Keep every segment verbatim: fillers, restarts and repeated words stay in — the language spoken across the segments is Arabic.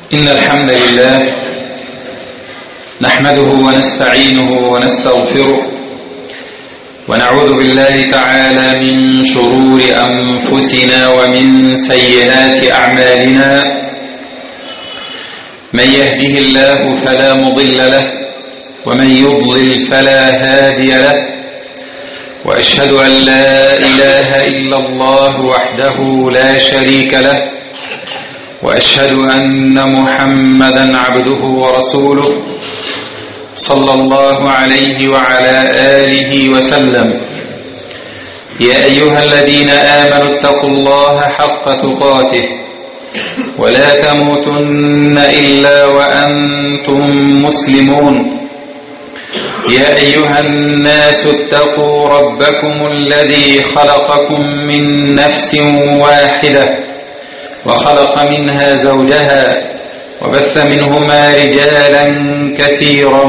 إن الحمد لله نحمده ونستعينه ونستغفره ونعوذ بالله تعالى من شرور أنفسنا ومن سيئات أعمالنا. من يهده الله فلا مضل له ومن يضلل فلا هادي له، وأشهد أن لا إله إلا الله وحده لا شريك له، وأشهد أن محمدا عبده ورسوله صلى الله عليه وعلى آله وسلم. يا أيها الذين آمنوا اتقوا الله حق تقاته ولا تموتن إلا وأنتم مسلمون. يا أيها الناس اتقوا ربكم الذي خلقكم من نفس واحدة وخلق منها زوجها وبث منهما رجالا كثيرا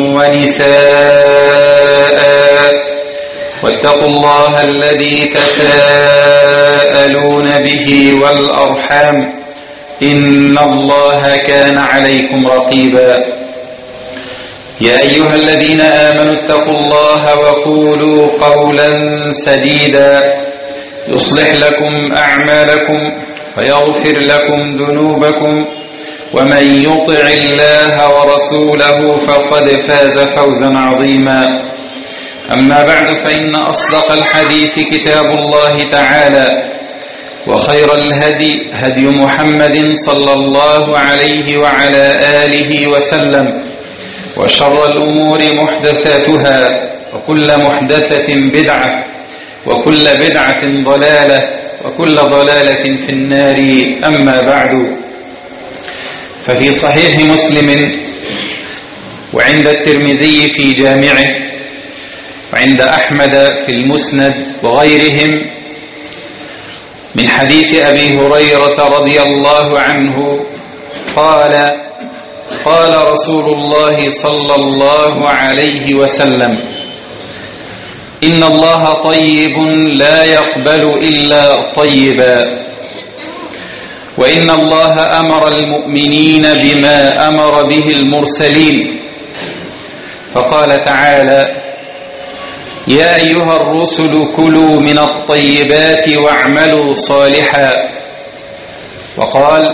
ونساء، واتقوا الله الذي تساءلون به والأرحام إن الله كان عليكم رقيبا. يا أيها الذين آمنوا اتقوا الله وقولوا قولا سديدا يصلح لكم أعمالكم ويغفر لكم ذنوبكم، ومن يطع الله ورسوله فقد فاز فوزا عظيما. أما بعد، فإن أصدق الحديث كتاب الله تعالى، وخير الهدي هدي محمد صلى الله عليه وعلى آله وسلم، وشر الأمور محدثاتها، وكل محدثة بدعة، وكل بدعة ضلالة، وكل ضلالة في النار. أما بعد، ففي صحيح مسلم وعند الترمذي في جامعه وعند أحمد في المسند وغيرهم من حديث أبي هريرة رضي الله عنه قال قال رسول الله صلى الله عليه وسلم: إن الله طيب لا يقبل إلا طيبا، وإن الله أمر المؤمنين بما أمر به المرسلين، فقال تعالى: يا أيها الرسل كلوا من الطيبات واعملوا صالحا، وقال: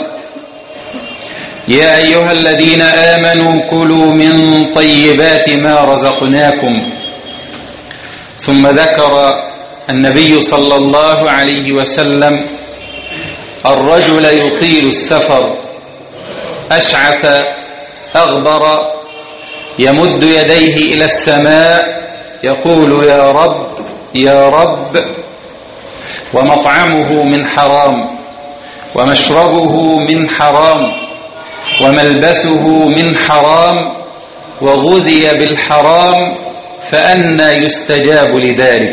يا أيها الذين آمنوا كلوا من طيبات ما رزقناكم. ثم ذكر النبي صلى الله عليه وسلم الرجل يطيل السفر أشعث أغبر يمد يديه إلى السماء يقول: يا رب يا رب، ومطعمه من حرام ومشربه من حرام وملبسه من حرام وغذي بالحرام، فأنى يستجاب لذلك.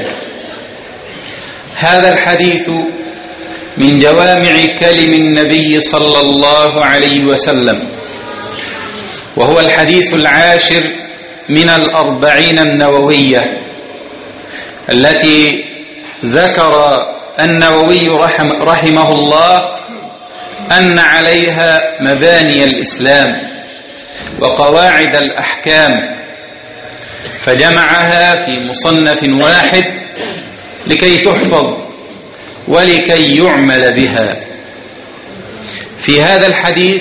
هذا الحديث من جوامع كلم النبي صلى الله عليه وسلم، وهو الحديث العاشر من الأربعين النووية التي ذكر النووي رحم رحمه الله أن عليها مباني الإسلام وقواعد الأحكام، فجمعها في مصنف واحد لكي تحفظ ولكي يعمل بها. في هذا الحديث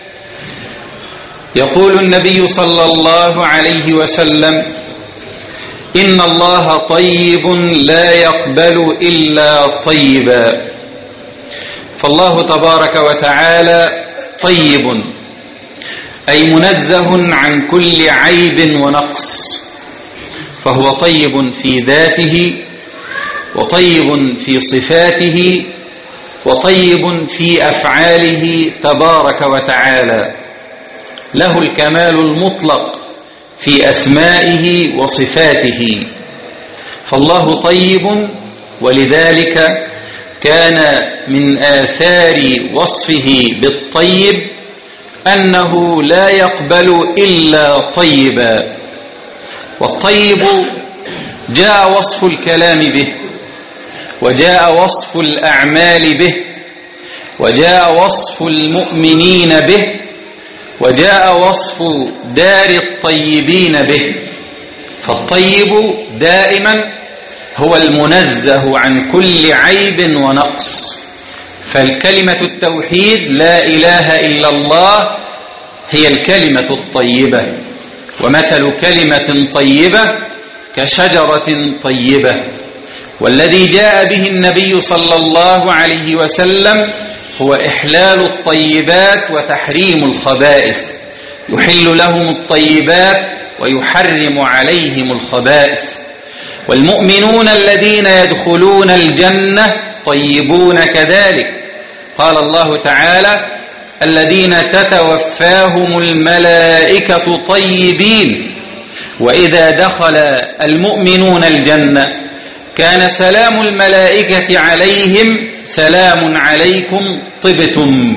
يقول النبي صلى الله عليه وسلم: إن الله طيب لا يقبل إلا طيبا. فالله تبارك وتعالى طيب، أي منزه عن كل عيب ونقص، فهو طيب في ذاته، وطيب في صفاته، وطيب في أفعاله تبارك وتعالى. له الكمال المطلق في أسمائه وصفاته، فالله طيب، ولذلك كان من آثار وصفه بالطيب أنه لا يقبل إلا طيبا. والطيب جاء وصف الكلام به، وجاء وصف الأعمال به، وجاء وصف المؤمنين به، وجاء وصف دار الطيبين به. فالطيب دائما هو المنزه عن كل عيب ونقص. فالكلمة التوحيد لا إله إلا الله هي الكلمة الطيبة. ومثل كلمة طيبة كشجرة طيبة. والذي جاء به النبي صلى الله عليه وسلم هو إحلال الطيبات وتحريم الخبائث. يحل لهم الطيبات ويحرم عليهم الخبائث. والمؤمنون الذين يدخلون الجنة طيبون كذلك. قال الله تعالى: الذين تتوفاهم الملائكة طيبين. وإذا دخل المؤمنون الجنة كان سلام الملائكة عليهم: سلام عليكم طبتم.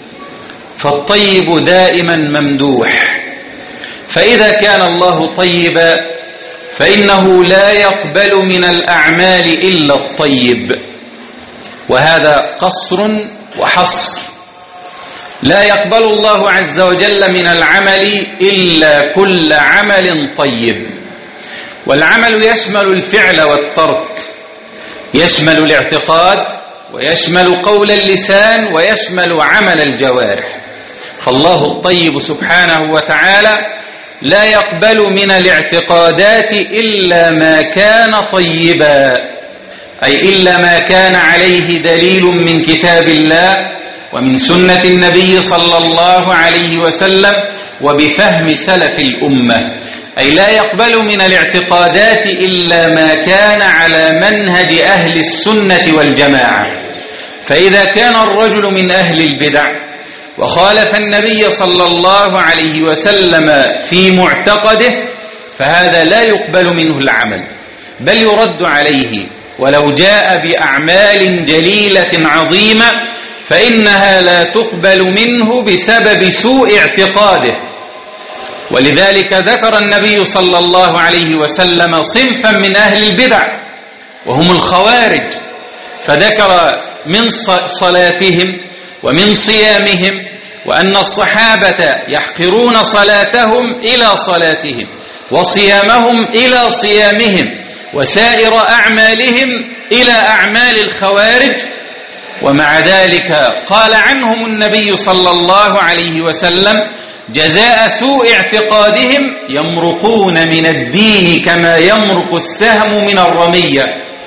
فالطيب دائما ممدوح. فإذا كان الله طيبا فإنه لا يقبل من الأعمال إلا الطيب. وهذا قصر وحصر. لا يقبل الله عز وجل من العمل إلا كل عمل طيب. والعمل يشمل الفعل والترك، يشمل الاعتقاد ويشمل قول اللسان ويشمل عمل الجوارح. فالله الطيب سبحانه وتعالى لا يقبل من الاعتقادات إلا ما كان طيبا، أي إلا ما كان عليه دليل من كتاب الله ومن سنة النبي صلى الله عليه وسلم وبفهم سلف الأمة. أي لا يقبل من الاعتقادات إلا ما كان على منهج أهل السنة والجماعة. فإذا كان الرجل من أهل البدع وخالف النبي صلى الله عليه وسلم في معتقده فهذا لا يقبل منه العمل، بل يرد عليه ولو جاء بأعمال جليلة عظيمة فإنها لا تقبل منه بسبب سوء اعتقاده. ولذلك ذكر النبي صلى الله عليه وسلم صنفا من أهل البدع وهم الخوارج، فذكر من صلاتهم ومن صيامهم وأن الصحابة يحقرون صلاتهم إلى صلاتهم وصيامهم إلى صيامهم وسائر أعمالهم إلى أعمال الخوارج. ومع ذلك قال عنهم النبي صلى الله عليه وسلم: جزاء سوء اعتقادهم يمرقون من الدين كما يمرق السهم من الرمية.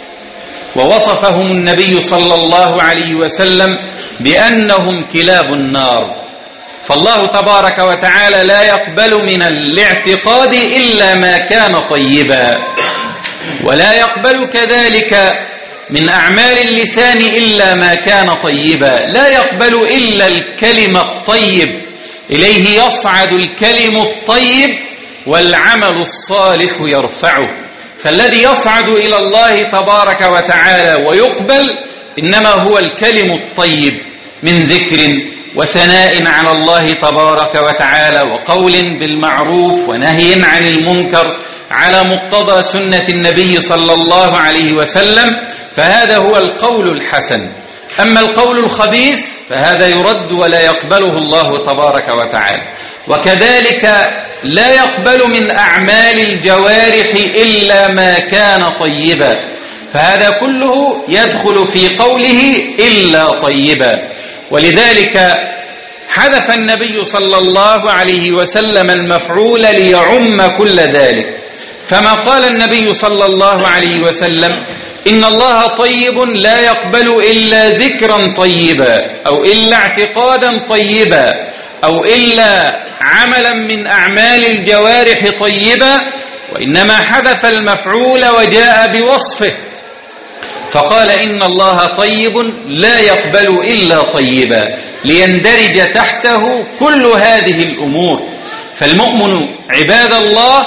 ووصفهم النبي صلى الله عليه وسلم بأنهم كلاب النار. فالله تبارك وتعالى لا يقبل من الاعتقاد إلا ما كان طيبا، ولا يقبل كذلك من أعمال اللسان إلا ما كان طيبا. لا يقبل إلا الكلم الطيب، إليه يصعد الكلم الطيب والعمل الصالح يرفعه. فالذي يصعد إلى الله تبارك وتعالى ويقبل إنما هو الكلم الطيب من ذكر وثناء على الله تبارك وتعالى وقول بالمعروف ونهي عن المنكر على مقتضى سنة النبي صلى الله عليه وسلم، فهذا هو القول الحسن. أما القول الخبيث فهذا يرد ولا يقبله الله تبارك وتعالى. وكذلك لا يقبل من أعمال الجوارح إلا ما كان طيبا، فهذا كله يدخل في قوله إلا طيبا. ولذلك حذف النبي صلى الله عليه وسلم المفعول ليعم كل ذلك. فما قال النبي صلى الله عليه وسلم: إن الله طيب لا يقبل إلا ذكرا طيبا أو إلا اعتقادا طيبا أو إلا عملا من أعمال الجوارح طيبا، وإنما حذف المفعول وجاء بوصفه فقال: إن الله طيب لا يقبل إلا طيبا، ليندرج تحته كل هذه الأمور. فالمؤمن عباد الله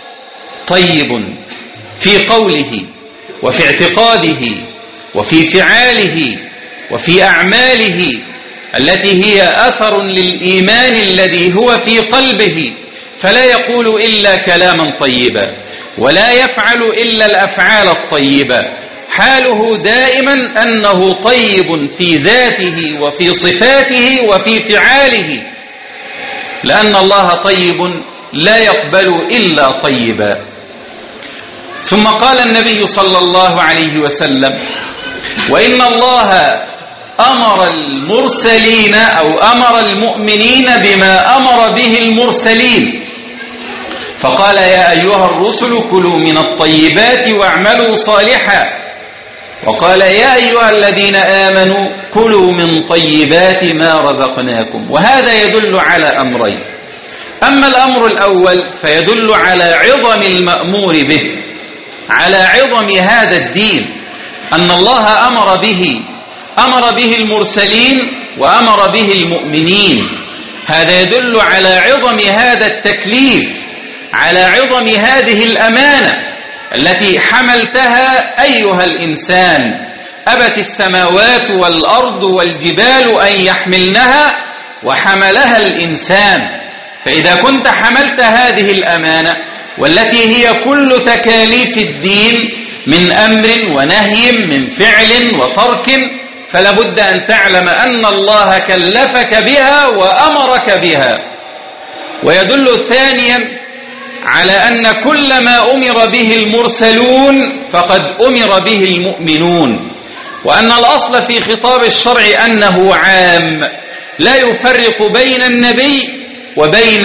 طيب في قوله وفي اعتقاده وفي فعاله وفي أعماله التي هي أثر للإيمان الذي هو في قلبه، فلا يقول إلا كلاما طيبا ولا يفعل إلا الأفعال الطيبة. حاله دائما أنه طيب في ذاته وفي صفاته وفي فعاله. لأن الله طيب لا يقبل إلا طيبا. ثم قال النبي صلى الله عليه وسلم: وإن الله أمر المرسلين أو أمر المؤمنين بما أمر به المرسلين، فقال: يا أيها الرسل كلوا من الطيبات واعملوا صالحا، وقال: يا أيها الذين آمنوا كلوا من طيبات ما رزقناكم. وهذا يدل على أمرين: أما الأمر الأول فيدل على عظم المأمور به، على عظم هذا الدين، أن الله أمر به أمر به المرسلين وأمر به المؤمنين. هذا يدل على عظم هذا التكليف، على عظم هذه الأمانة التي حملتها أيها الإنسان. أبت السماوات والأرض والجبال أن يحملنها وحملها الإنسان. فإذا كنت حملت هذه الأمانة والتي هي كل تكاليف الدين من أمر ونهي، من فعل وترك، فلا بد أن تعلم أن الله كلفك بها وأمرك بها. ويدل ثانيا على أن كل ما أمر به المرسلون فقد أمر به المؤمنون، وأن الأصل في خطاب الشرع أنه عام، لا يفرق بين النبي وبين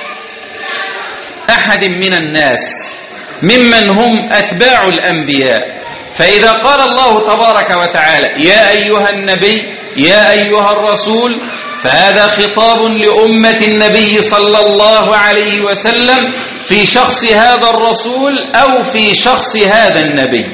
أحد من الناس ممن هم أتباع الأنبياء. فإذا قال الله تبارك وتعالى: يا أيها النبي، يا أيها الرسول، فهذا خطاب لأمة النبي صلى الله عليه وسلم في شخص هذا الرسول أو في شخص هذا النبي.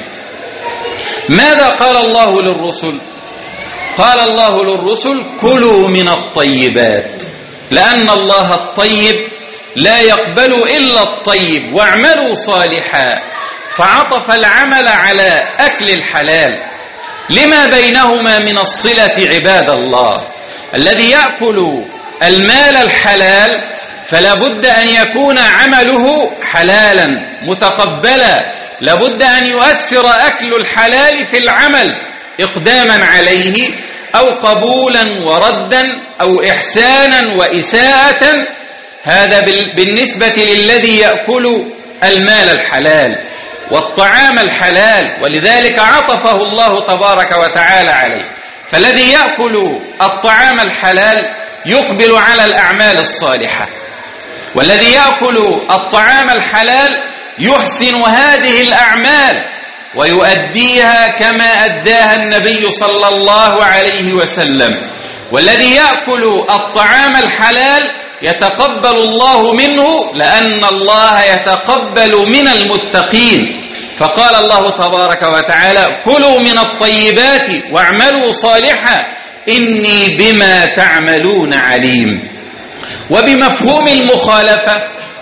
ماذا قال الله للرسل؟ قال الله للرسل: كلوا من الطيبات، لأن الله الطيب لا يقبل إلا الطيب، واعملوا صالحا، فعطف العمل على أكل الحلال لما بينهما من الصلة. عباد الله، الذي يأكل المال الحلال فلا بد أن يكون عمله حلالا متقبلا، لا بد أن يؤثر أكل الحلال في العمل إقداما عليه أو قبولا وردا أو إحسانا وإساءة. هذا بالنسبة للذي يأكل المال الحلال والطعام الحلال، ولذلك عطفه الله تبارك وتعالى عليه. فالذي يأكل الطعام الحلال يقبل على الأعمال الصالحة، والذي يأكل الطعام الحلال يحسن هذه الأعمال ويؤديها كما أداها النبي صلى الله عليه وسلم. والذي يأكل الطعام الحلال يتقبل الله منه، لأن الله يتقبل من المتقين. فقال الله تبارك وتعالى: كلوا من الطيبات واعملوا صالحا إني بما تعملون عليم. وبمفهوم المخالفة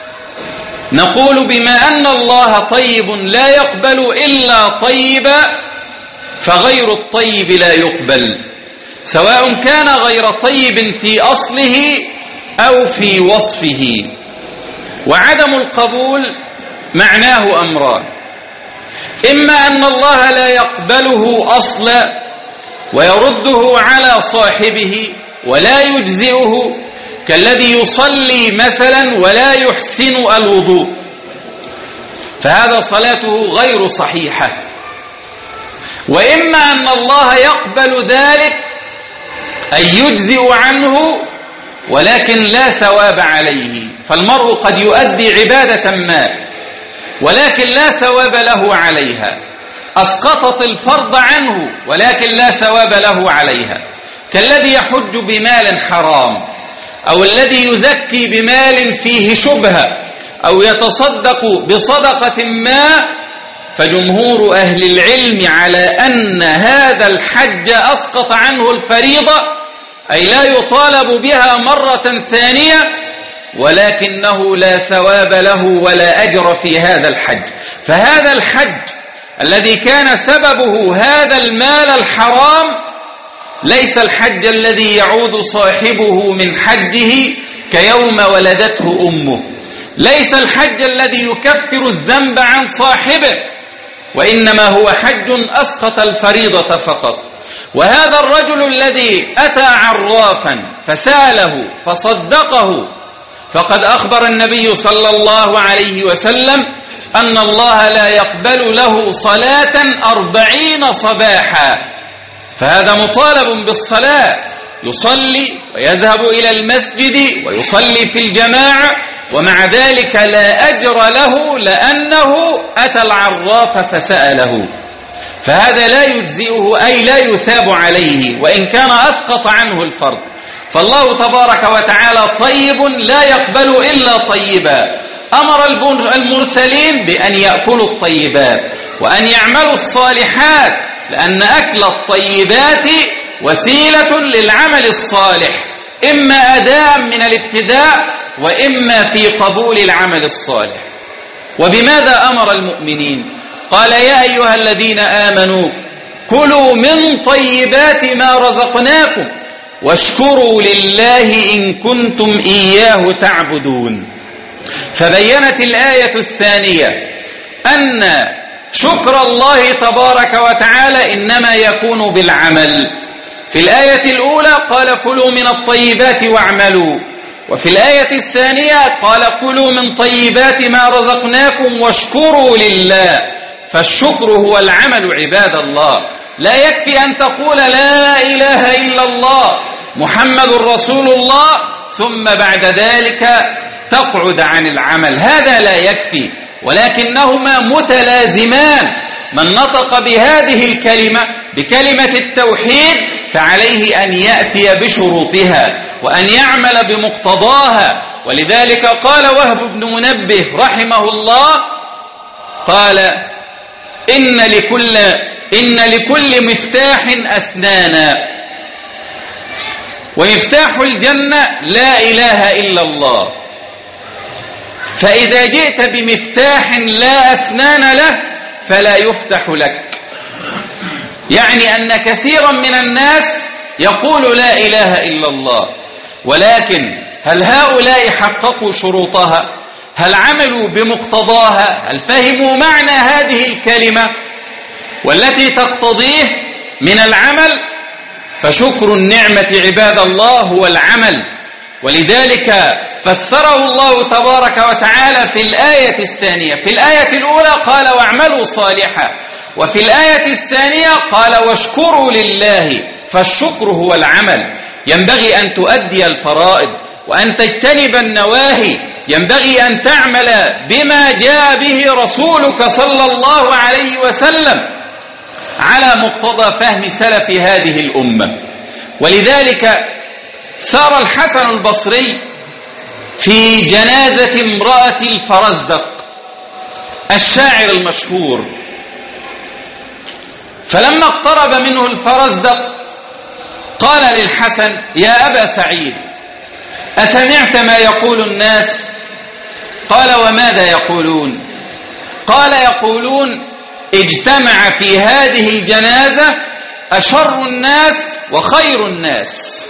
نقول: بما أن الله طيب لا يقبل إلا طيبا، فغير الطيب لا يقبل، سواء كان غير طيب في أصله أو في وصفه. وعدم القبول معناه أمران: إما أن الله لا يقبله أصلا ويرده على صاحبه ولا يجزئه، كالذي يصلي مثلا ولا يحسن الوضوء، فهذا صلاته غير صحيحة. وإما أن الله يقبل ذلك أن يجزئ عنه ولكن لا ثواب عليه. فالمرء قد يؤدي عبادة ما ولكن لا ثواب له عليها، أسقطت الفرض عنه ولكن لا ثواب له عليها، كالذي يحج بمال حرام، أو الذي يزكي بمال فيه شبهة، أو يتصدق بصدقة ما. فجمهور أهل العلم على أن هذا الحج أسقط عنه الفريضة، أي لا يطالب بها مرة ثانية، ولكنه لا ثواب له ولا أجر في هذا الحج. فهذا الحج الذي كان سببه هذا المال الحرام ليس الحج الذي يعود صاحبه من حجه كيوم ولدته أمه، ليس الحج الذي يكفر الذنب عن صاحبه، وإنما هو حج أسقط الفريضة فقط. وهذا الرجل الذي أتى عرافا فسأله فصدقه فقد أخبر النبي صلى الله عليه وسلم أن الله لا يقبل له صلاة أربعين صباحا، فهذا مطالب بالصلاة، يصلي ويذهب إلى المسجد ويصلي في الجماعة، ومع ذلك لا أجر له لأنه أتى العراف فسأله، فهذا لا يجزئه أي لا يثاب عليه وإن كان أسقط عنه الفرض. فالله تبارك وتعالى طيب لا يقبل إلا طيبا، أمر المرسلين بأن يأكلوا الطيبات وأن يعملوا الصالحات، لأن أكل الطيبات وسيلة للعمل الصالح، إما أداء من الابتداء وإما في قبول العمل الصالح. وبماذا أمر المؤمنين؟ قال يا أيها الذين آمنوا كلوا من طيبات ما رزقناكم واشكروا لله إن كنتم إياه تعبدون. فبينت الآية الثانية أن شكر الله تبارك وتعالى إنما يكون بالعمل. في الآية الأولى قال كلوا من الطيبات واعملوا، وفي الآية الثانية قال كلوا من طيبات ما رزقناكم واشكروا لله. فالشكر هو العمل عباد الله. لا يكفي أن تقول لا إله إلا الله محمد رسول الله ثم بعد ذلك تقعد عن العمل، هذا لا يكفي، ولكنهما متلازمان. من نطق بهذه الكلمة بكلمة التوحيد فعليه أن يأتي بشروطها وأن يعمل بمقتضاها. ولذلك قال وهب بن منبه رحمه الله قال إن لكل, إن لكل مفتاح أسنانا، ومفتاح الجنة لا إله إلا الله، فإذا جئت بمفتاح لا أسنان له فلا يفتح لك. يعني أن كثيرا من الناس يقول لا إله إلا الله، ولكن هل هؤلاء حققوا شروطها؟ هل عملوا بمقتضاها؟ هل فهموا معنى هذه الكلمة والتي تقتضيه من العمل؟ فشكر النعمة عباد الله هو العمل، ولذلك فسره الله تبارك وتعالى في الآية الثانية. في الآية الأولى قال واعملوا صالحا، وفي الآية الثانية قال واشكروا لله. فالشكر هو العمل، ينبغي أن تؤدي الفرائض وأن تجتنب النواهي، ينبغي أن تعمل بما جاء به رسولك صلى الله عليه وسلم على مقتضى فهم سلف هذه الأمة. ولذلك سار الحسن البصري في جنازة امرأة الفرزدق الشاعر المشهور، فلما اقترب منه الفرزدق قال للحسن يا أبا سعيد أسمعت ما يقول الناس؟ قال وماذا يقولون؟ قال يقولون اجتمع في هذه الجنازة أشر الناس وخير الناس،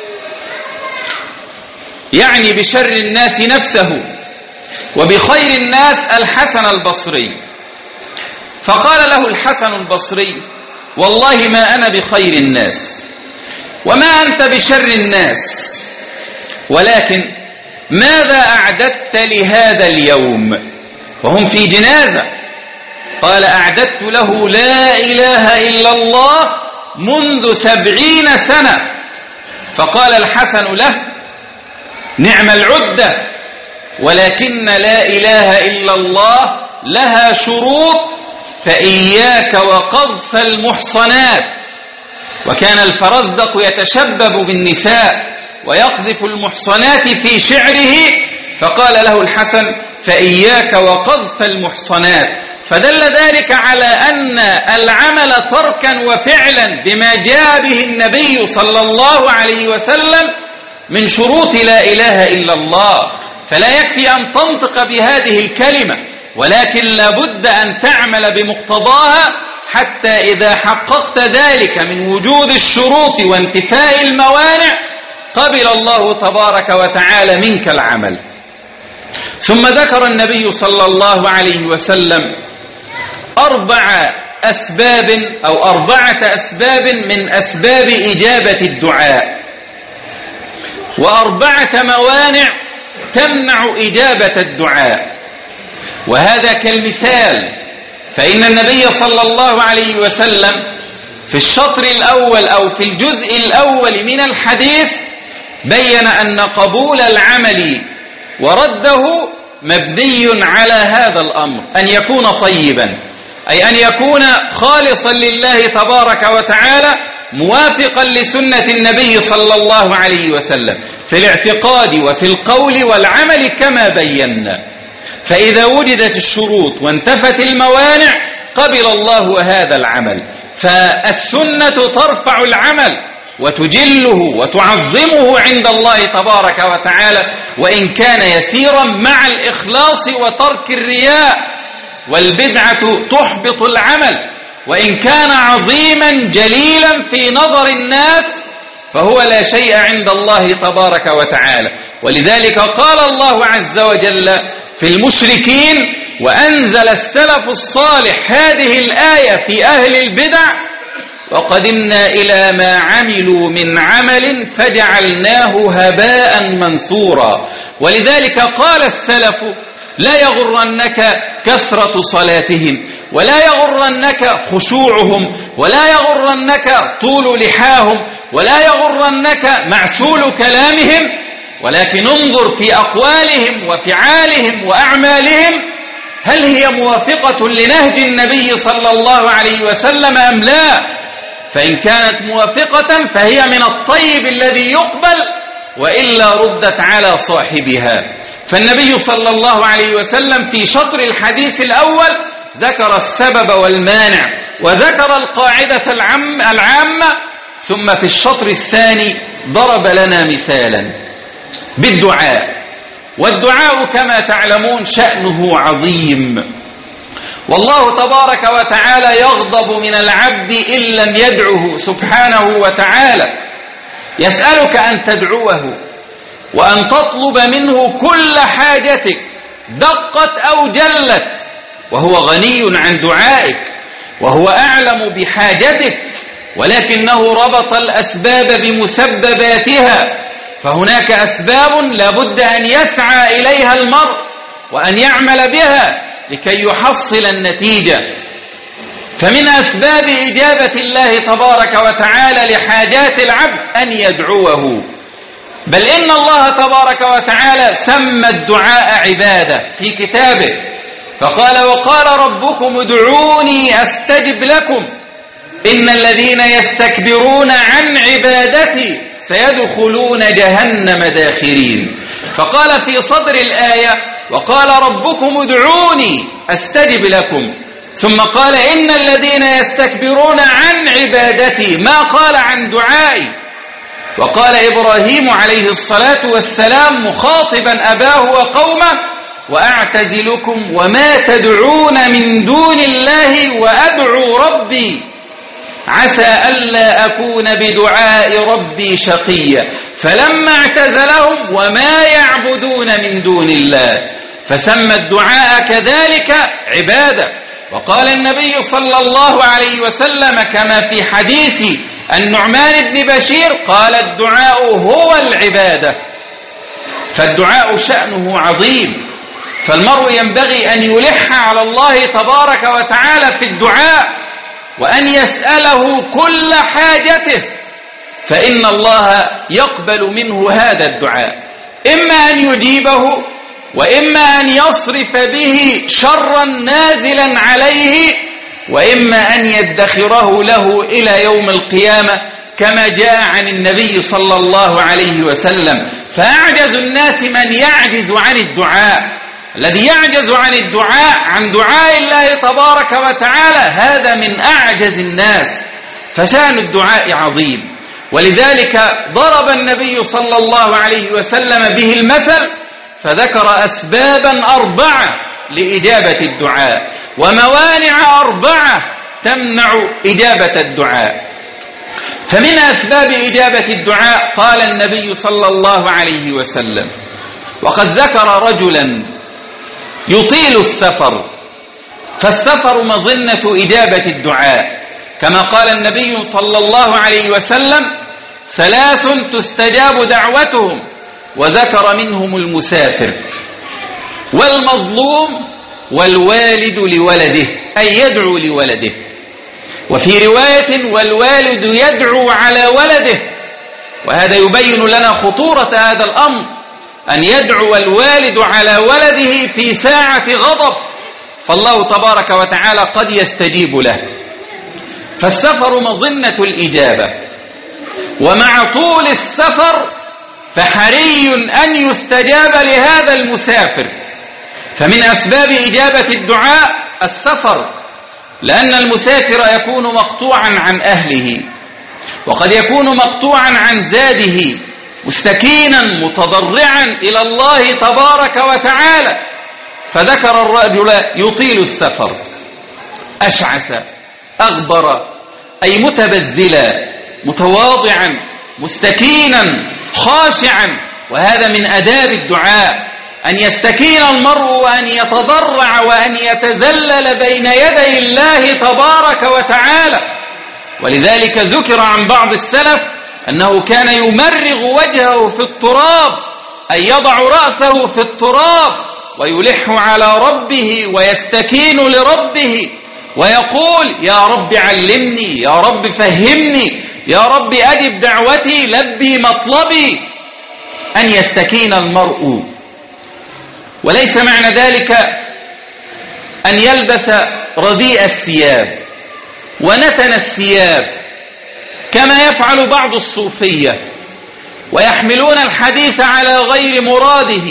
يعني بشر الناس نفسه وبخير الناس الحسن البصري. فقال له الحسن البصري والله ما أنا بخير الناس وما أنت بشر الناس، ولكن ماذا أعددت لهذا اليوم وهم في جنازة؟ قال أعددت له لا إله إلا الله منذ سبعين سنة. فقال الحسن له نعم العدة، ولكن لا إله إلا الله لها شروط، فإياك وقذف المحصنات. وكان الفرزدق يتشبب بالنساء ويقذف المحصنات في شعره، فقال له الحسن فإياك وقذف المحصنات. فدل ذلك على أن العمل تركا وفعلا بما جاء به النبي صلى الله عليه وسلم من شروط لا إله إلا الله. فلا يكفي أن تنطق بهذه الكلمة، ولكن لابد أن تعمل بمقتضاها، حتى إذا حققت ذلك من وجود الشروط وانتفاء الموانع قبل الله تبارك وتعالى منك العمل. ثم ذكر النبي صلى الله عليه وسلم أربع أسباب أو أربعة أسباب من أسباب إجابة الدعاء، وأربعة موانع تمنع إجابة الدعاء. وهذا كالمثال، فإن النبي صلى الله عليه وسلم في الشطر الأول أو في الجزء الأول من الحديث بين أن قبول العمل ورده مبني على هذا الأمر، أن يكون طيبا، أي أن يكون خالصا لله تبارك وتعالى، موافقا لسنة النبي صلى الله عليه وسلم في الاعتقاد وفي القول والعمل كما بينا. فإذا وجدت الشروط وانتفت الموانع قبل الله هذا العمل. فالسنة ترفع العمل وتجله وتعظمه عند الله تبارك وتعالى، وإن كان يسيرا، مع الإخلاص وترك الرياء. والبدعة تحبط العمل، وإن كان عظيما جليلا في نظر الناس فهو لا شيء عند الله تبارك وتعالى. ولذلك قال الله عز وجل في المشركين: وأنزل السلف الصالح هذه الآية في أهل البدع: وقدمنا إلى ما عملوا من عمل فجعلناه هباء منثورا. ولذلك قال السلف: لا يغرنك كثرة صلاتهم، ولا يغرنك خشوعهم، ولا يغرنك طول لحاهم، ولا يغرنك معسول كلامهم، ولكن انظر في أقوالهم وفعالهم وأعمالهم هل هي موافقة لنهج النبي صلى الله عليه وسلم أم لا؟ فإن كانت موافقة فهي من الطيب الذي يقبل، وإلا ردت على صاحبها. فالنبي صلى الله عليه وسلم في شطر الحديث الأول ذكر السبب والمانع وذكر القاعدة العامة، ثم في الشطر الثاني ضرب لنا مثالا بالدعاء. والدعاء كما تعلمون شأنه عظيم، والله تبارك وتعالى يغضب من العبد إن لم يدعه سبحانه وتعالى. يسألك أن تدعوه وأن تطلب منه كل حاجتك دقت أو جلت، وهو غني عن دعائك وهو أعلم بحاجتك، ولكنه ربط الأسباب بمسبباتها. فهناك أسباب لابد أن يسعى إليها المرء وأن يعمل بها لكي يحصل النتيجة. فمن أسباب إجابة الله تبارك وتعالى لحاجات العبد أن يدعوه، بل إن الله تبارك وتعالى سمى الدعاء عبادة في كتابه، فقال: وقال ربكم ادعوني أستجب لكم إن الذين يستكبرون عن عبادتي سيدخلون جهنم داخرين. فقال في صدر الآية: وقال ربكم ادعوني أستجب لكم، ثم قال: إن الذين يستكبرون عن عبادتي، ما قال عن دعائي. وقال إبراهيم عليه الصلاة والسلام مخاطبا أباه وقومه: وأعتزلكم وما تدعون من دون الله وأدعو ربي عسى ألا أكون بدعاء ربي شقيا. فلما اعتزلهم وما يعبدون من دون الله، فسمى الدعاء كذلك عبادة. وقال النبي صلى الله عليه وسلم كما في حديث النعمان بن بشير قال: الدعاء هو العبادة. فالدعاء شأنه عظيم، فالمرء ينبغي أن يلح على الله تبارك وتعالى في الدعاء وأن يسأله كل حاجته، فإن الله يقبل منه هذا الدعاء، إما أن يجيبه وإما أن يصرف به شرا نازلا عليه، وإما أن يدخره له إلى يوم القيامة كما جاء عن النبي صلى الله عليه وسلم. فأعجز الناس من يعجز عن الدعاء. الذي يعجز عن الدعاء عن دعاء الله تبارك وتعالى هذا من أعجز الناس. فشأن الدعاء عظيم، ولذلك ضرب النبي صلى الله عليه وسلم به المثل، فذكر أسبابا أربعة لإجابة الدعاء وموانع أربعة تمنع إجابة الدعاء. فمن أسباب إجابة الدعاء قال النبي صلى الله عليه وسلم: وقد ذكر رجلا يطيل السفر، فالسفر مظنة إجابة الدعاء، كما قال النبي صلى الله عليه وسلم: ثلاث تستجاب دعوتهم: وذكر منهم المسافر والمظلوم والوالد لولده، أي يدعو لولده. وفي رواية والوالد يدعو على ولده، وهذا يبين لنا خطورة هذا الأمر، أن يدعو الوالد على ولده في ساعة غضب، فالله تبارك وتعالى قد يستجيب له. فالسفر مظنة الإجابة، ومع طول السفر فحري أن يستجاب لهذا المسافر. فمن أسباب إجابة الدعاء السفر، لأن المسافر يكون مقطوعا عن أهله، وقد يكون مقطوعا عن زاده، مستكينا متضرعا إلى الله تبارك وتعالى. فذكر الرجل يطيل السفر أشعث أغبر، أي متبذلا متواضعا مستكينا خاشعا. وهذا من أداب الدعاء، أن يستكين المرء وأن يتضرع وأن يتذلل بين يدي الله تبارك وتعالى. ولذلك ذكر عن بعض السلف أنه كان يمرغ وجهه في التراب، أي يضع رأسه في التراب ويلح على ربه ويستكين لربه ويقول يا رب علمني، يا رب فهمني، يا رب أجب دعوتي، لبي مطلبي. أن يستكين المرء، وليس معنى ذلك أن يلبس رديء الثياب ونتن الثياب كما يفعل بعض الصوفية، ويحملون الحديث على غير مراده.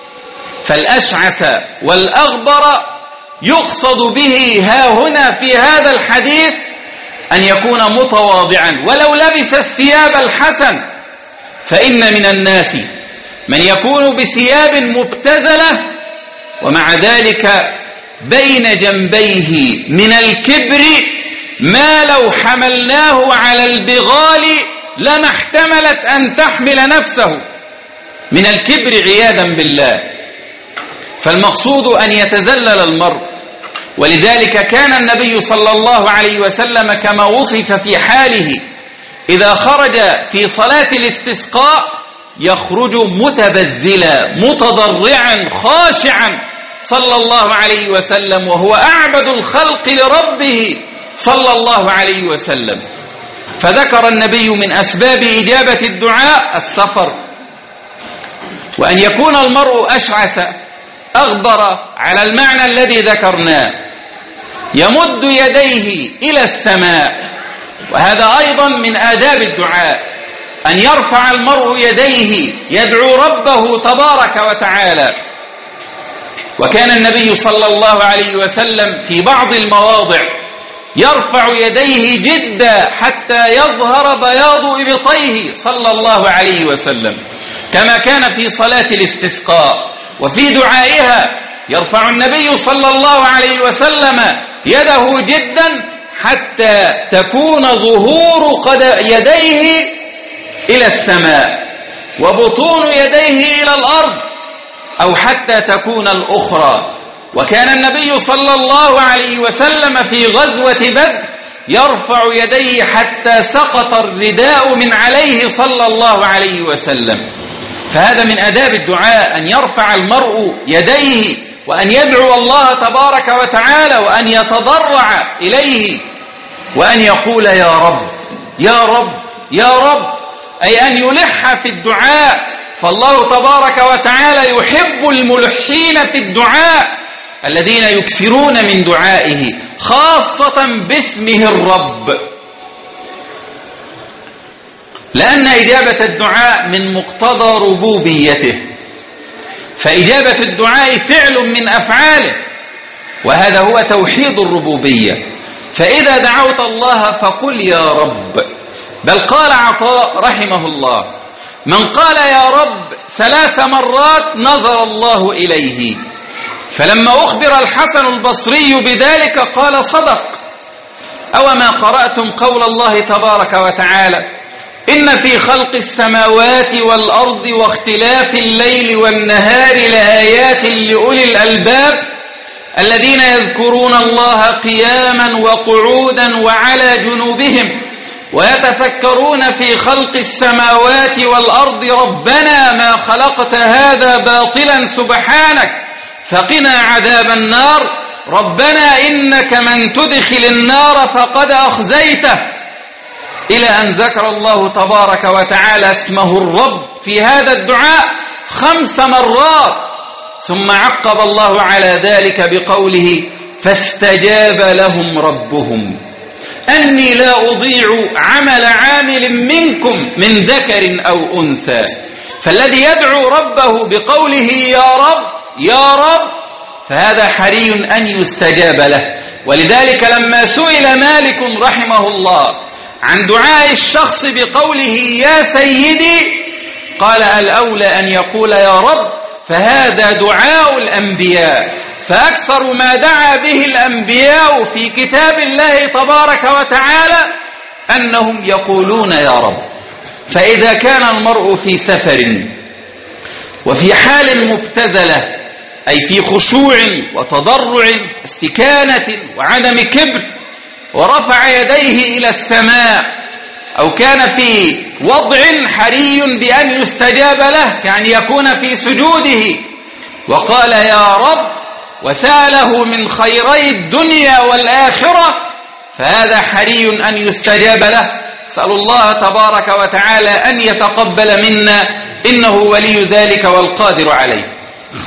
فالأشعث والأغبر يقصد به ها هنا في هذا الحديث أن يكون متواضعا ولو لبس الثياب الحسن. فإن من الناس من يكون بثياب مبتذلة ومع ذلك بين جنبيه من الكبر ما لو حملناه على البغال لما احتملت أن تحمل نفسه، من الكبر عياذا بالله. فالمقصود أن يتذلل المرء. ولذلك كان النبي صلى الله عليه وسلم كما وصف في حاله إذا خرج في صلاة الاستسقاء يخرج متبذلا متضرعا خاشعا صلى الله عليه وسلم، وهو أعبد الخلق لربه صلى الله عليه وسلم. فذكر النبي من أسباب إجابة الدعاء السفر، وأن يكون المرء أشعث أغبر على المعنى الذي ذكرناه، يمد يديه إلى السماء. وهذا أيضا من آداب الدعاء، أن يرفع المرء يديه يدعو ربه تبارك وتعالى. وكان النبي صلى الله عليه وسلم في بعض المواضع يرفع يديه جدا حتى يظهر بياض إبطيه صلى الله عليه وسلم، كما كان في صلاة الاستسقاء. وفي دعائها يرفع النبي صلى الله عليه وسلم يده جدا حتى تكون ظهور قد يديه إلى السماء وبطون يديه إلى الأرض، أو حتى تكون الأخرى. وكان النبي صلى الله عليه وسلم في غزوة بدر يرفع يديه حتى سقط الرداء من عليه صلى الله عليه وسلم. فهذا من آداب الدعاء، أن يرفع المرء يديه وأن يدعو الله تبارك وتعالى وأن يتضرع إليه وأن يقول يا رب يا رب يا رب، أي أن يلح في الدعاء. فالله تبارك وتعالى يحب الملحين في الدعاء الذين يكثرون من دعائه، خاصة باسمه الرب، لأن إجابة الدعاء من مقتضى ربوبيته. فإجابة الدعاء فعل من أفعاله، وهذا هو توحيد الربوبية. فإذا دعوت الله فقل يا رب. بل قال عطاء رحمه الله من قال يا رب ثلاث مرات نظر الله إليه. فلما أخبر الحسن البصري بذلك قال صدق. أوما قرأتم قول الله تبارك وتعالى إن في خلق السماوات والأرض واختلاف الليل والنهار لآيات لأولي الألباب الذين يذكرون الله قياما وقعودا وعلى جنوبهم ويتفكرون في خلق السماوات والأرض ربنا ما خلقت هذا باطلا سبحانك فقنا عذاب النار ربنا إنك من تدخل النار فقد أخزيته، إلى أن ذكر الله تبارك وتعالى اسمه الرب في هذا الدعاء خمس مرات، ثم عقب الله على ذلك بقوله فاستجاب لهم ربهم أني لا أضيع عمل عامل منكم من ذكر أو أنثى. فالذي يدعو ربه بقوله يا رب يا رب فهذا حري أن يستجاب له. ولذلك لما سئل مالك رحمه الله عن دعاء الشخص بقوله يا سيدي قال الأولى أن يقول يا رب، فهذا دعاء الأنبياء، فأكثر ما دعا به الأنبياء في كتاب الله تبارك وتعالى أنهم يقولون يا رب. فإذا كان المرء في سفر وفي حال مبتذلة أي في خشوع وتضرع استكانة وعدم كبر ورفع يديه إلى السماء، أو كان في وضع حري بأن يستجاب له كأن يكون في سجوده وقال يا رب وسأله من خيري الدنيا والآخرة فهذا حري أن يستجاب له. أسأل الله تبارك وتعالى أن يتقبل منا إنه ولي ذلك والقادر عليه.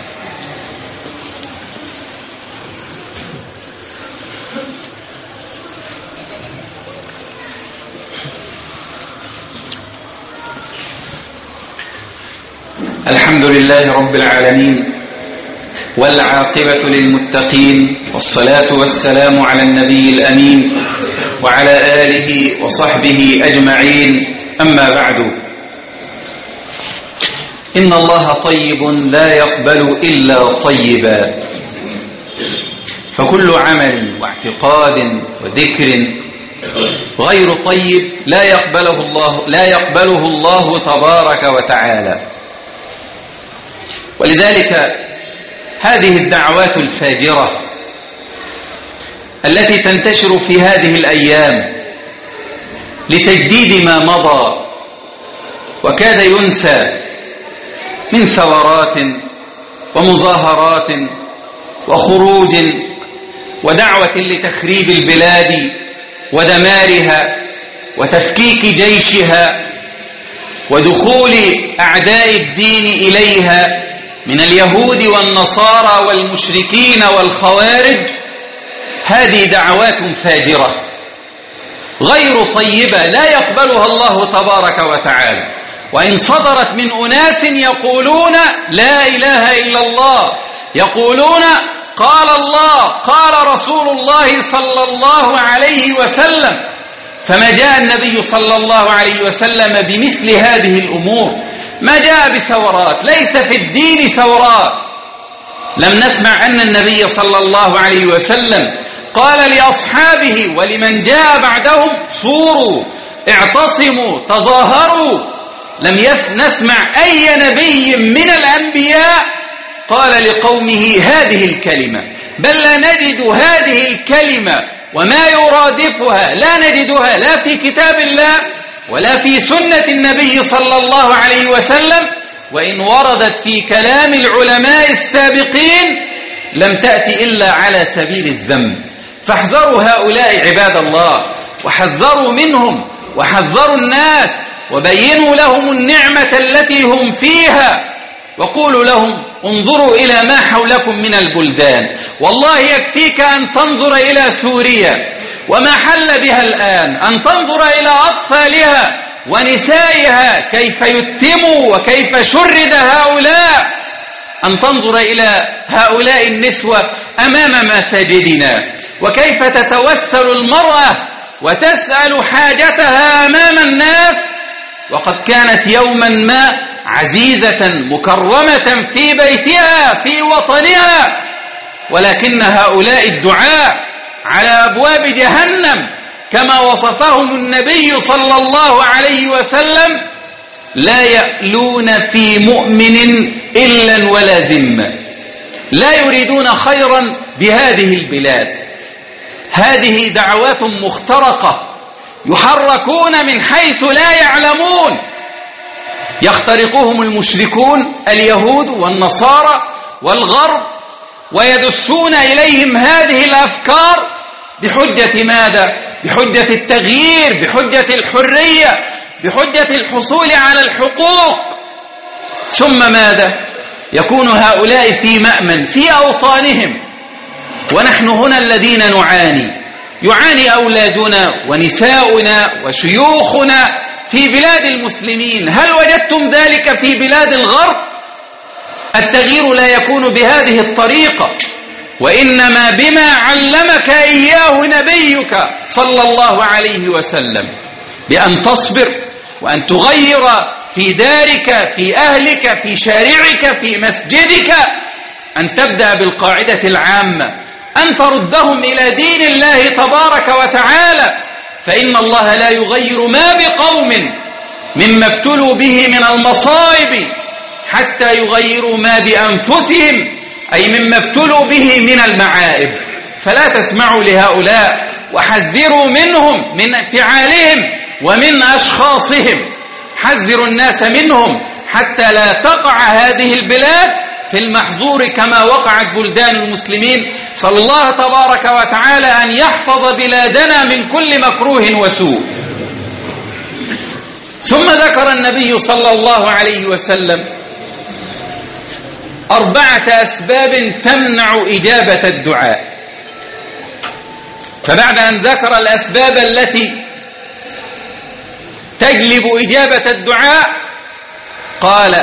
الحمد لله رب العالمين والعاقبة للمتقين، والصلاة والسلام على النبي الأمين وعلى آله وصحبه أجمعين، أما بعد. إن الله طيب لا يقبل إلا طيبا، فكل عمل واعتقاد وذكر غير طيب لا يقبله الله لا يقبله الله تبارك وتعالى. ولذلك هذه الدعوات الفاجرة التي تنتشر في هذه الأيام لتجديد ما مضى وكاد ينسى من ثورات ومظاهرات وخروج ودعوة لتخريب البلاد ودمارها وتفكيك جيشها ودخول أعداء الدين إليها من اليهود والنصارى والمشركين والخوارج، هذه دعوات فاجرة غير طيبة لا يقبلها الله تبارك وتعالى. وإن صدرت من أناس يقولون لا إله إلا الله، يقولون قال الله قال رسول الله صلى الله عليه وسلم، فما جاء النبي صلى الله عليه وسلم بمثل هذه الأمور، ما جاء بثورات، ليس في الدين ثورات. لم نسمع أن النبي صلى الله عليه وسلم قال لأصحابه ولمن جاء بعدهم صوروا اعتصموا تظاهروا. لم نسمع أي نبي من الأنبياء قال لقومه هذه الكلمة، بل لا نجد هذه الكلمة وما يرادفها، لا نجدها لا في كتاب الله ولا في سنة النبي صلى الله عليه وسلم. وإن وردت في كلام العلماء السابقين لم تأتي إلا على سبيل الذم. فاحذروا هؤلاء عباد الله، وحذروا منهم وحذروا الناس، وبينوا لهم النعمة التي هم فيها، وقولوا لهم انظروا إلى ما حولكم من البلدان. والله يكفيك أن تنظر إلى سوريا وما حل بها الآن، أن تنظر إلى أطفالها ونسائها كيف يتموا وكيف شرد هؤلاء، أن تنظر إلى هؤلاء النسوة أمام مساجدنا وكيف تتوسل المرأة وتسأل حاجتها أمام الناس، وقد كانت يوما ما عزيزة مكرمة في بيتها في وطنها، ولكن هؤلاء الدعاء على أبواب جهنم كما وصفهم النبي صلى الله عليه وسلم لا يألون في مؤمن إلا ولا ذمة، لا يريدون خيرا بهذه البلاد. هذه دعوات مخترقة يحركون من حيث لا يعلمون، يخترقهم المشركون اليهود والنصارى والغرب، ويدسون إليهم هذه الأفكار بحجة ماذا؟ بحجة التغيير، بحجة الحرية، بحجة الحصول على الحقوق. ثم ماذا؟ يكون هؤلاء في مأمن في أوطانهم، ونحن هنا الذين نعاني، يعاني أولادنا ونساؤنا وشيوخنا في بلاد المسلمين. هل وجدتم ذلك في بلاد الغرب؟ التغيير لا يكون بهذه الطريقة، وإنما بما علمك إياه نبيك صلى الله عليه وسلم، بأن تصبر وأن تغير في دارك، في أهلك، في شارعك، في مسجدك، أن تبدأ بالقاعدة العامة، أن تردهم إلى دين الله تبارك وتعالى، فإن الله لا يغير ما بقوم مما ابتلوا به من المصائب حتى يغيروا ما بأنفسهم، أي مما ابتلوا به من المعائب. فلا تسمعوا لهؤلاء وحذروا منهم، من فعالهم ومن أشخاصهم، حذروا الناس منهم حتى لا تقع هذه البلاد في المحظور كما وقعت بلدان المسلمين. صلى الله تبارك وتعالى أن يحفظ بلادنا من كل مكروه وسوء. ثم ذكر النبي صلى الله عليه وسلم أربعة أسباب تمنع إجابة الدعاء. فبعد أن ذكر الأسباب التي تجلب إجابة الدعاء قال: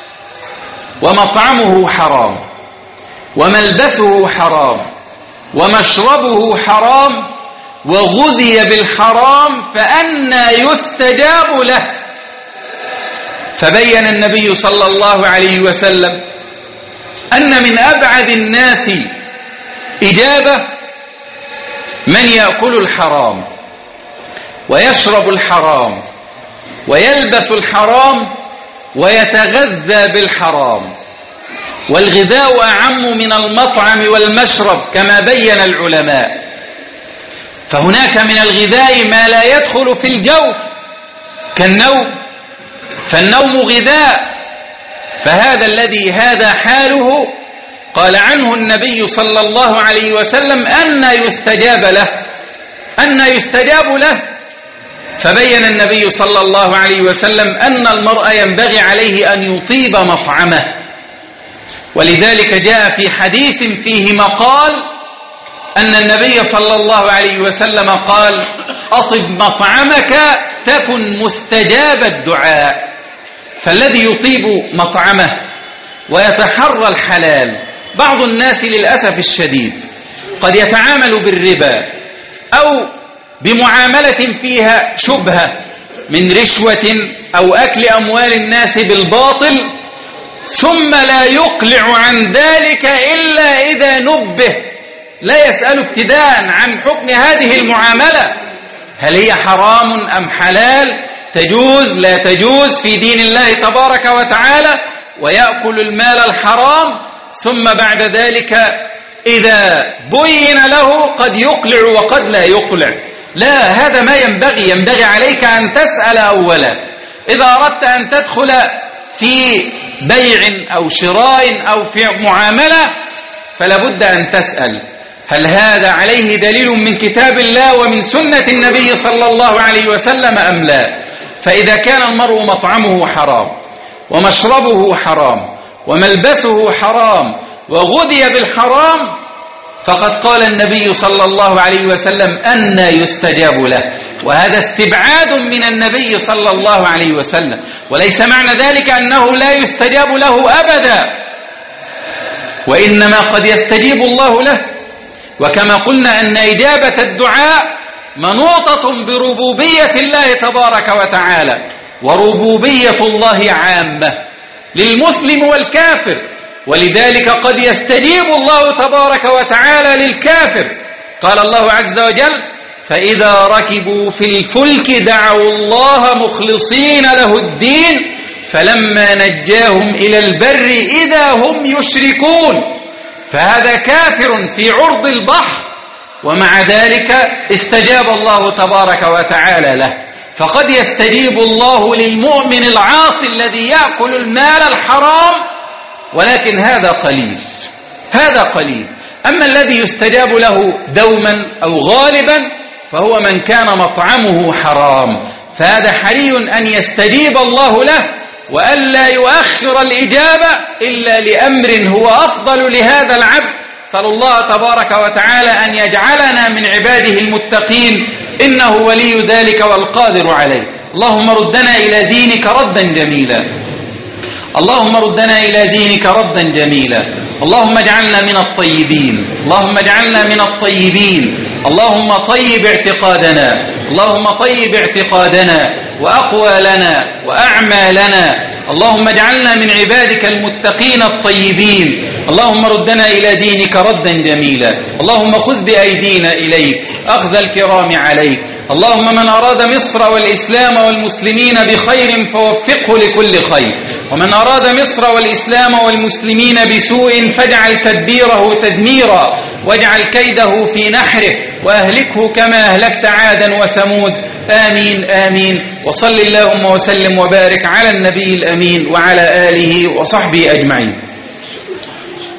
ومطعمه حرام، وملبسه حرام، ومشربه حرام، وغذي بالحرام، فأنى يستجاب له. فبين النبي صلى الله عليه وسلم أن من أبعد الناس إجابة من يأكل الحرام ويشرب الحرام ويلبس الحرام ويتغذى بالحرام. والغذاء أعم من المطعم والمشرب كما بين العلماء. فهناك من الغذاء ما لا يدخل في الجوف كالنوم، فالنوم غذاء، فهذا الذي هذا حاله قال عنه النبي صلى الله عليه وسلم أن يستجاب له، أن يستجاب له. فبين النبي صلى الله عليه وسلم أن المرء ينبغي عليه أن يطيب مطعمه، ولذلك جاء في حديث فيه مقال أن النبي صلى الله عليه وسلم قال: أطب مطعمك تكن مستجاب الدعاء. فالذي يطيب مطعمه ويتحرى الحلال، بعض الناس للأسف الشديد قد يتعامل بالربا أو بمعاملة فيها شبهة من رشوة أو أكل أموال الناس بالباطل، ثم لا يقلع عن ذلك إلا إذا نبه، لا يسأل ابتداء عن حكم هذه المعاملة، هل هي حرام أم حلال، تجوز لا تجوز في دين الله تبارك وتعالى، ويأكل المال الحرام. ثم بعد ذلك إذا بين له قد يقلع وقد لا يقلع. لا، هذا ما ينبغي. ينبغي عليك أن تسأل أولا. إذا أردت أن تدخل في بيع أو شراء أو في معاملة فلا بد أن تسأل: هل هذا عليه دليل من كتاب الله ومن سنة النبي صلى الله عليه وسلم أم لا؟ فإذا كان المرء مطعمه حرام ومشربه حرام وملبسه حرام وغذي بالحرام، فقد قال النبي صلى الله عليه وسلم أن يستجاب له. وهذا استبعاد من النبي صلى الله عليه وسلم، وليس معنى ذلك أنه لا يستجاب له أبدا، وإنما قد يستجيب الله له. وكما قلنا أن إجابة الدعاء منوطة بربوبية الله تبارك وتعالى، وربوبية الله عامة للمسلم والكافر، ولذلك قد يستجيب الله تبارك وتعالى للكافر. قال الله عز وجل: فإذا ركبوا في الفلك دعوا الله مخلصين له الدين فلما نجاهم إلى البر إذا هم يشركون. فهذا كافر في عرض البحر، ومع ذلك استجاب الله تبارك وتعالى له. فقد يستجيب الله للمؤمن العاصي الذي يأكل المال الحرام، ولكن هذا قليل، هذا قليل. أما الذي يستجاب له دوما أو غالبا فهو من كان مطعمه حرام، فهذا حري أن يستجيب الله له وألا يؤخر الإجابة إلا لأمر هو أفضل لهذا العبد. صلى الله تبارك وتعالى أن يجعلنا من عباده المتقين، إنه ولي ذلك والقادر عليه. اللهم ردنا إلى دينك ردا جميلا، اللهم ردنا إلى دينك ردا جميلا. اللهم اجعلنا من الطيبين، اللهم اجعلنا من الطيبين. اللهم طيب اعتقادنا، اللهم طيب اعتقادنا وأقوالنا وأعمالنا. اللهم اجعلنا من عبادك المتقين الطيبين. اللهم ردنا إلى دينك ردا جميلا. اللهم خذ بأيدينا إليك أخذ الكرام عليك. اللهم من أراد مصر والإسلام والمسلمين بخير فوفقه لكل خير، ومن أراد مصر والإسلام والمسلمين بسوء فاجعل تدبيره تدميرا، واجعل كيده في نحره، وأهلكه كما أهلكت عادا وثمود. آمين آمين. وصل اللهم وسلم وبارك على النبي الأمين وعلى آله وصحبه أجمعين.